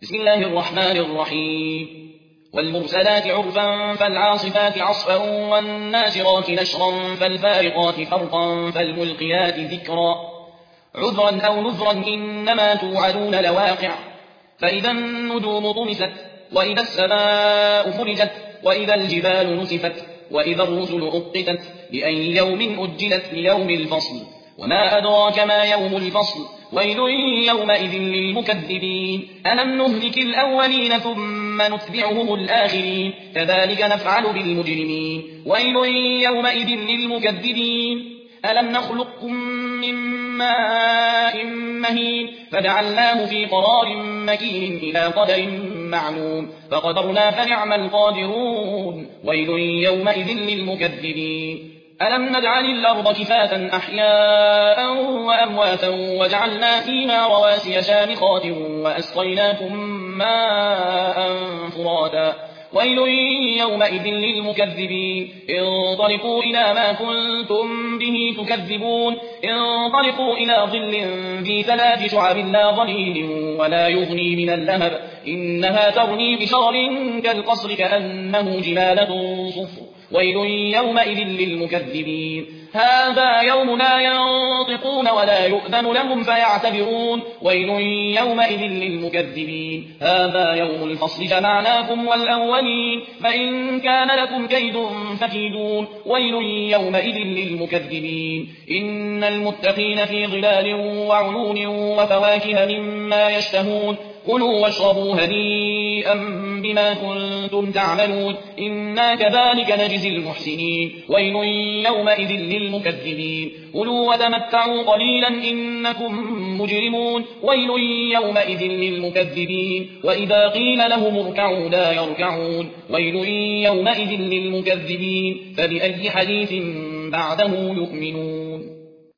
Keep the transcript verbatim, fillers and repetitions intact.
بسم الله الرحمن الرحيم والمرسلات عرفا فالعاصفات عصفا والناشرات نشرا فالفارقات فرقا فالملقيات ذكرا عذرا أو نذرا إنما توعدون لواقع فإذا النجوم طمست وإذا السماء فرجت وإذا الجبال نسفت وإذا الرسل أقتت لأي يوم أجلت ليوم الفصل وما أدراك ما يوم الفصل ويل يومئذ للمكذبين ألم نهلك الأولين ثم نتبعهم الآخرين كذلك نفعل بالمجرمين ويل يومئذ للمكذبين ألم نخلقكم من ماء مهين فجعلناه في قرار مكين إلى قدر معلوم فقدرنا فنعم القادرون ويل يومئذ للمكذبين ألم نجعل الأرض كفاتا أحياء وأمواتا وجعلنا فيها رواسي شامخات وأسقيناكم ماء فراتا ويل يومئذ للمكذبين انطلقوا إلى ما كنتم به تكذبون انطلقوا إلى ظل ذي ثلاث شعب لا ظليل ولا يغني من اللهب إنها ترمي بشرر كالقصر كأنه جمالة صفر ويل يومئذ للمكذبين هذا يوم لا ينطقون ولا يؤذن لهم فيعتبرون ويل يومئذ للمكذبين هذا يوم الفصل جمعناكم والأولين فإن كان لكم كيد فكيدون ويل يومئذ للمكذبين إن المتقين في ظلال وعيون وفواكه مما يشتهون كلوا واشربوا هنيئا بما كنتم تعملون إنا كذلك نجزي المحسنين ويل يومئذ للمكذبين كلوا وتمتعوا قليلا إنكم مجرمون ويل يومئذ للمكذبين وإذا قيل لهم اركعوا لا يركعون ويل يومئذ للمكذبين فبأي حديث بعده يؤمنون